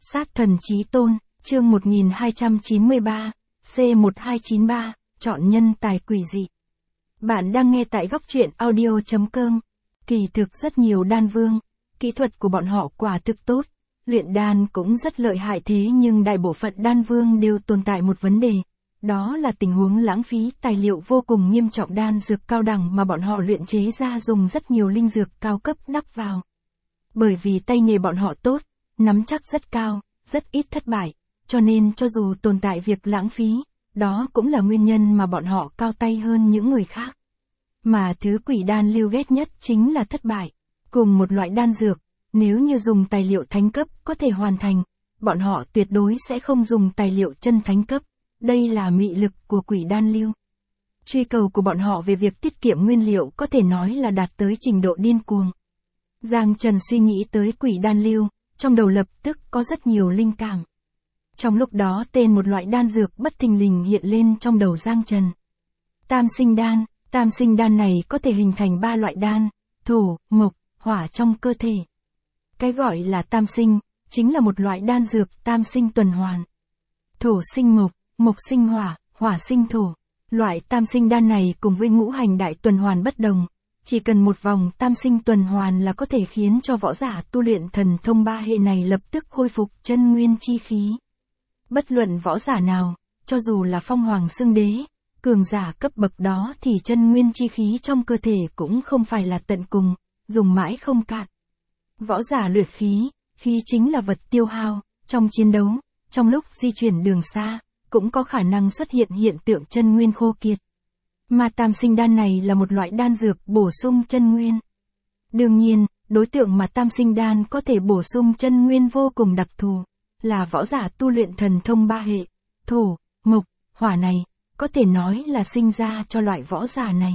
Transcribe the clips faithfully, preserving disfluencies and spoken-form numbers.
Sát thần chí tôn, chương một nghìn hai trăm chín mươi ba, C một hai chín ba, chọn nhân tài quỷ dị. Bạn đang nghe tại góc truyện audio chấm com. Kỳ thực rất nhiều đan vương, kỹ thuật của bọn họ quả thực tốt, luyện đan cũng rất lợi hại, thế nhưng đại bộ phận đan vương đều tồn tại một vấn đề. Đó là tình huống lãng phí tài liệu vô cùng nghiêm trọng, đan dược cao đẳng mà bọn họ luyện chế ra dùng rất nhiều linh dược cao cấp đắp vào. Bởi vì tay nghề bọn họ tốt, nắm chắc rất cao, rất ít thất bại, cho nên cho dù tồn tại việc lãng phí, đó cũng là nguyên nhân mà bọn họ cao tay hơn những người khác. Mà thứ quỷ đan lưu ghét nhất chính là thất bại. Cùng một loại đan dược, nếu như dùng tài liệu thánh cấp có thể hoàn thành, bọn họ tuyệt đối sẽ không dùng tài liệu chân thánh cấp. Đây là mị lực của quỷ đan lưu. Truy cầu của bọn họ về việc tiết kiệm nguyên liệu có thể nói là đạt tới trình độ điên cuồng. Giang Trần suy nghĩ tới quỷ đan lưu, trong đầu lập tức có rất nhiều linh cảm. Trong lúc đó tên một loại đan dược bất thình lình hiện lên trong đầu Giang Trần. Tam sinh đan, tam sinh đan này có thể hình thành ba loại đan, thổ, mộc, hỏa trong cơ thể. Cái gọi là tam sinh, chính là một loại đan dược tam sinh tuần hoàn. Thổ sinh mộc, mộc sinh hỏa, hỏa sinh thổ. Loại tam sinh đan này cùng với ngũ hành đại tuần hoàn bất đồng. Chỉ cần một vòng tam sinh tuần hoàn là có thể khiến cho võ giả tu luyện thần thông ba hệ này lập tức khôi phục chân nguyên chi khí. Bất luận võ giả nào, cho dù là phong hoàng xương đế, cường giả cấp bậc đó thì chân nguyên chi khí trong cơ thể cũng không phải là tận cùng, dùng mãi không cạn. Võ giả luyện khí, khí chính là vật tiêu hao, trong chiến đấu, trong lúc di chuyển đường xa, cũng có khả năng xuất hiện hiện tượng chân nguyên khô kiệt. Mà tam sinh đan này là một loại đan dược bổ sung chân nguyên. Đương nhiên, đối tượng mà tam sinh đan có thể bổ sung chân nguyên vô cùng đặc thù, là võ giả tu luyện thần thông ba hệ, thổ, mộc, hỏa này, có thể nói là sinh ra cho loại võ giả này.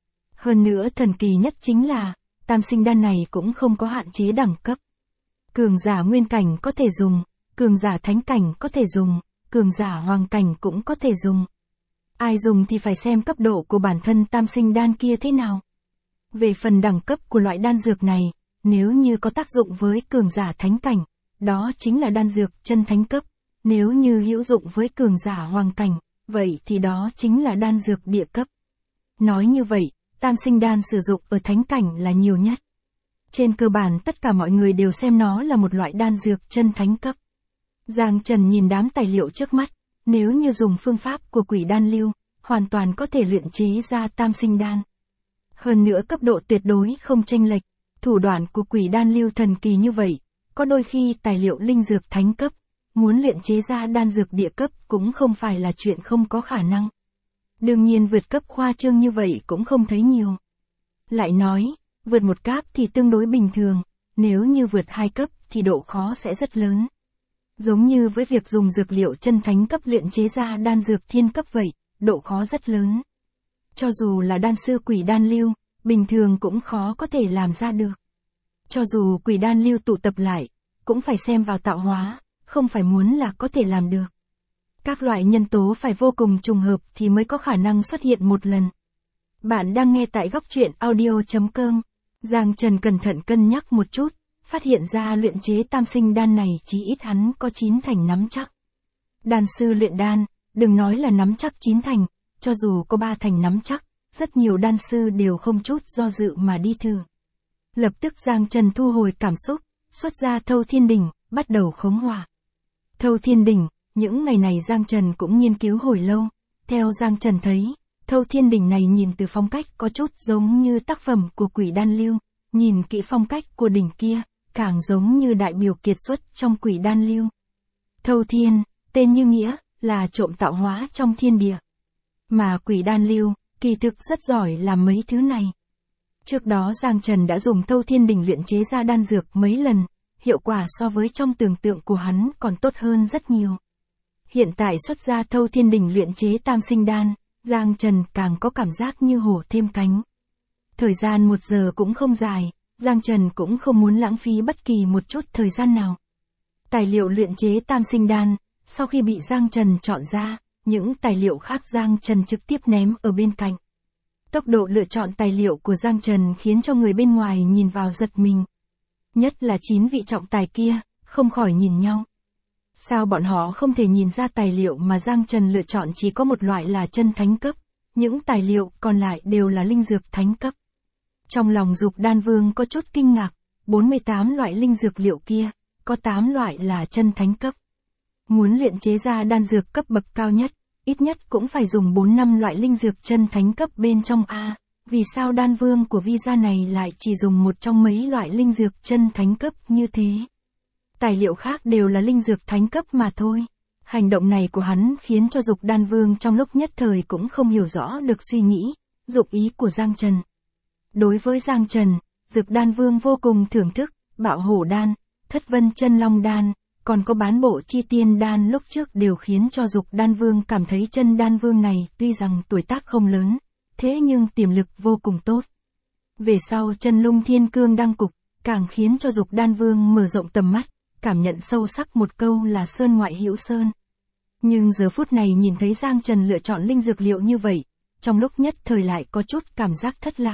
Hơn nữa thần kỳ nhất chính là, tam sinh đan này cũng không có hạn chế đẳng cấp. Cường giả nguyên cảnh có thể dùng, cường giả thánh cảnh có thể dùng, cường giả hoàng cảnh cũng có thể dùng. Ai dùng thì phải xem cấp độ của bản thân tam sinh đan kia thế nào. Về phần đẳng cấp của loại đan dược này, nếu như có tác dụng với cường giả thánh cảnh, đó chính là đan dược chân thánh cấp. Nếu như hữu dụng với cường giả hoàng cảnh, vậy thì đó chính là đan dược địa cấp. Nói như vậy, tam sinh đan sử dụng ở thánh cảnh là nhiều nhất. Trên cơ bản tất cả mọi người đều xem nó là một loại đan dược chân thánh cấp. Giang Trần nhìn đám tài liệu trước mắt, nếu như dùng phương pháp của quỷ đan lưu, hoàn toàn có thể luyện chế ra tam sinh đan. Hơn nữa cấp độ tuyệt đối không chênh lệch, thủ đoạn của quỷ đan lưu thần kỳ như vậy, có đôi khi tài liệu linh dược thánh cấp, muốn luyện chế ra đan dược địa cấp cũng không phải là chuyện không có khả năng. Đương nhiên vượt cấp khoa trương như vậy cũng không thấy nhiều. Lại nói, vượt một cấp thì tương đối bình thường, nếu như vượt hai cấp thì độ khó sẽ rất lớn. Giống như với việc dùng dược liệu chân thánh cấp luyện chế ra đan dược thiên cấp vậy, độ khó rất lớn. Cho dù là đan sư quỷ đan lưu, bình thường cũng khó có thể làm ra được. Cho dù quỷ đan lưu tụ tập lại, cũng phải xem vào tạo hóa, không phải muốn là có thể làm được. Các loại nhân tố phải vô cùng trùng hợp thì mới có khả năng xuất hiện một lần. Bạn đang nghe tại góc truyện audio chấm com. Giang Trần cẩn thận cân nhắc một chút, phát hiện ra luyện chế tam sinh đan này chí ít hắn có chín thành nắm chắc. Đan sư luyện đan, đừng nói là nắm chắc chín thành, cho dù có ba thành nắm chắc, rất nhiều đan sư đều không chút do dự mà đi thử. Lập tức Giang Trần thu hồi cảm xúc, xuất ra Thâu Thiên Đỉnh, bắt đầu khống hỏa. Thâu Thiên Đỉnh, những ngày này Giang Trần cũng nghiên cứu hồi lâu, theo Giang Trần thấy, Thâu Thiên Đỉnh này nhìn từ phong cách có chút giống như tác phẩm của quỷ đan lưu, nhìn kỹ phong cách của đỉnh kia, càng giống như đại biểu kiệt xuất trong quỷ đan lưu. Thâu Thiên, tên như nghĩa, là trộm tạo hóa trong thiên địa. Mà quỷ đan lưu, kỳ thực rất giỏi làm mấy thứ này. Trước đó Giang Trần đã dùng Thâu Thiên Đỉnh luyện chế ra đan dược mấy lần, hiệu quả so với trong tưởng tượng của hắn còn tốt hơn rất nhiều. Hiện tại xuất ra Thâu Thiên Đỉnh luyện chế tam sinh đan, Giang Trần càng có cảm giác như hổ thêm cánh. Thời gian một giờ cũng không dài, Giang Trần cũng không muốn lãng phí bất kỳ một chút thời gian nào. Tài liệu luyện chế tam sinh đan, sau khi bị Giang Trần chọn ra, những tài liệu khác Giang Trần trực tiếp ném ở bên cạnh. Tốc độ lựa chọn tài liệu của Giang Trần khiến cho người bên ngoài nhìn vào giật mình. Nhất là chín vị trọng tài kia, không khỏi nhìn nhau. Sao bọn họ không thể nhìn ra tài liệu mà Giang Trần lựa chọn chỉ có một loại là chân thánh cấp, những tài liệu còn lại đều là linh dược thánh cấp. Trong lòng Dục Đan Vương có chút kinh ngạc, bốn mươi tám loại linh dược liệu kia, có tám loại là chân thánh cấp. Muốn luyện chế ra đan dược cấp bậc cao nhất, ít nhất cũng phải dùng bốn năm loại linh dược chân thánh cấp bên trong a. Vì sao Đan Vương của Vi gia này lại chỉ dùng một trong mấy loại linh dược chân thánh cấp như thế? Tài liệu khác đều là linh dược thánh cấp mà thôi. Hành động này của hắn khiến cho Dục Đan Vương trong lúc nhất thời cũng không hiểu rõ được suy nghĩ, dụng ý của Giang Trần. Đối với Giang Trần, Dục Đan Vương vô cùng thưởng thức, Bạo Hổ Đan, Thất Vân Chân Long Đan, còn có Bán Bộ Chi Tiên Đan lúc trước đều khiến cho Dục Đan Vương cảm thấy chân Đan Vương này tuy rằng tuổi tác không lớn, thế nhưng tiềm lực vô cùng tốt. Về sau Chân Lung Thiên Cương Đăng Cục, càng khiến cho Dục Đan Vương mở rộng tầm mắt, cảm nhận sâu sắc một câu là sơn ngoại hữu sơn. Nhưng giờ phút này nhìn thấy Giang Trần lựa chọn linh dược liệu như vậy, trong lúc nhất thời lại có chút cảm giác thất lạc.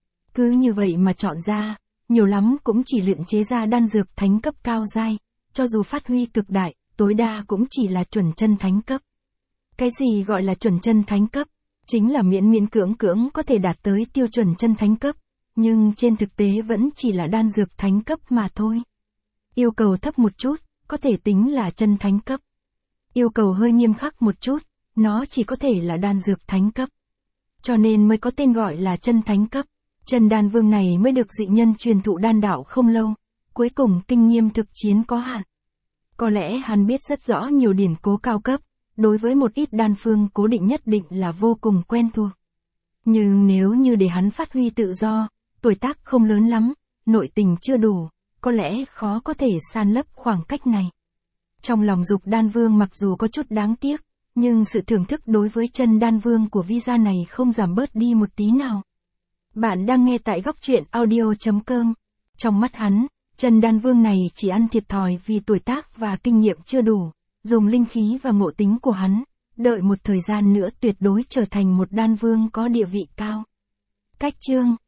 Cứ như vậy mà chọn ra, nhiều lắm cũng chỉ luyện chế ra đan dược thánh cấp cao giai, cho dù phát huy cực đại, tối đa cũng chỉ là chuẩn chân thánh cấp. Cái gì gọi là chuẩn chân thánh cấp? Chính là miễn miễn cưỡng cưỡng có thể đạt tới tiêu chuẩn chân thánh cấp, nhưng trên thực tế vẫn chỉ là đan dược thánh cấp mà thôi. Yêu cầu thấp một chút, có thể tính là chân thánh cấp. Yêu cầu hơi nghiêm khắc một chút, nó chỉ có thể là đan dược thánh cấp. Cho nên mới có tên gọi là chân thánh cấp. Chân Đan Vương này mới được dị nhân truyền thụ đan đạo không lâu, cuối cùng kinh nghiệm thực chiến có hạn. Có lẽ hắn biết rất rõ nhiều điển cố cao cấp, đối với một ít đan phương cố định nhất định là vô cùng quen thuộc. Nhưng nếu như để hắn phát huy tự do, tuổi tác không lớn lắm, nội tình chưa đủ, có lẽ khó có thể san lấp khoảng cách này. Trong lòng Dục Đan Vương mặc dù có chút đáng tiếc, nhưng sự thưởng thức đối với chân Đan Vương của Vi gia này không giảm bớt đi một tí nào. Bạn đang nghe tại góc truyện audio chấm com. Trong mắt hắn, chân Đan Vương này chỉ ăn thiệt thòi vì tuổi tác và kinh nghiệm chưa đủ, dùng linh khí và ngộ tính của hắn, đợi một thời gian nữa tuyệt đối trở thành một đan vương có địa vị cao. Cách chương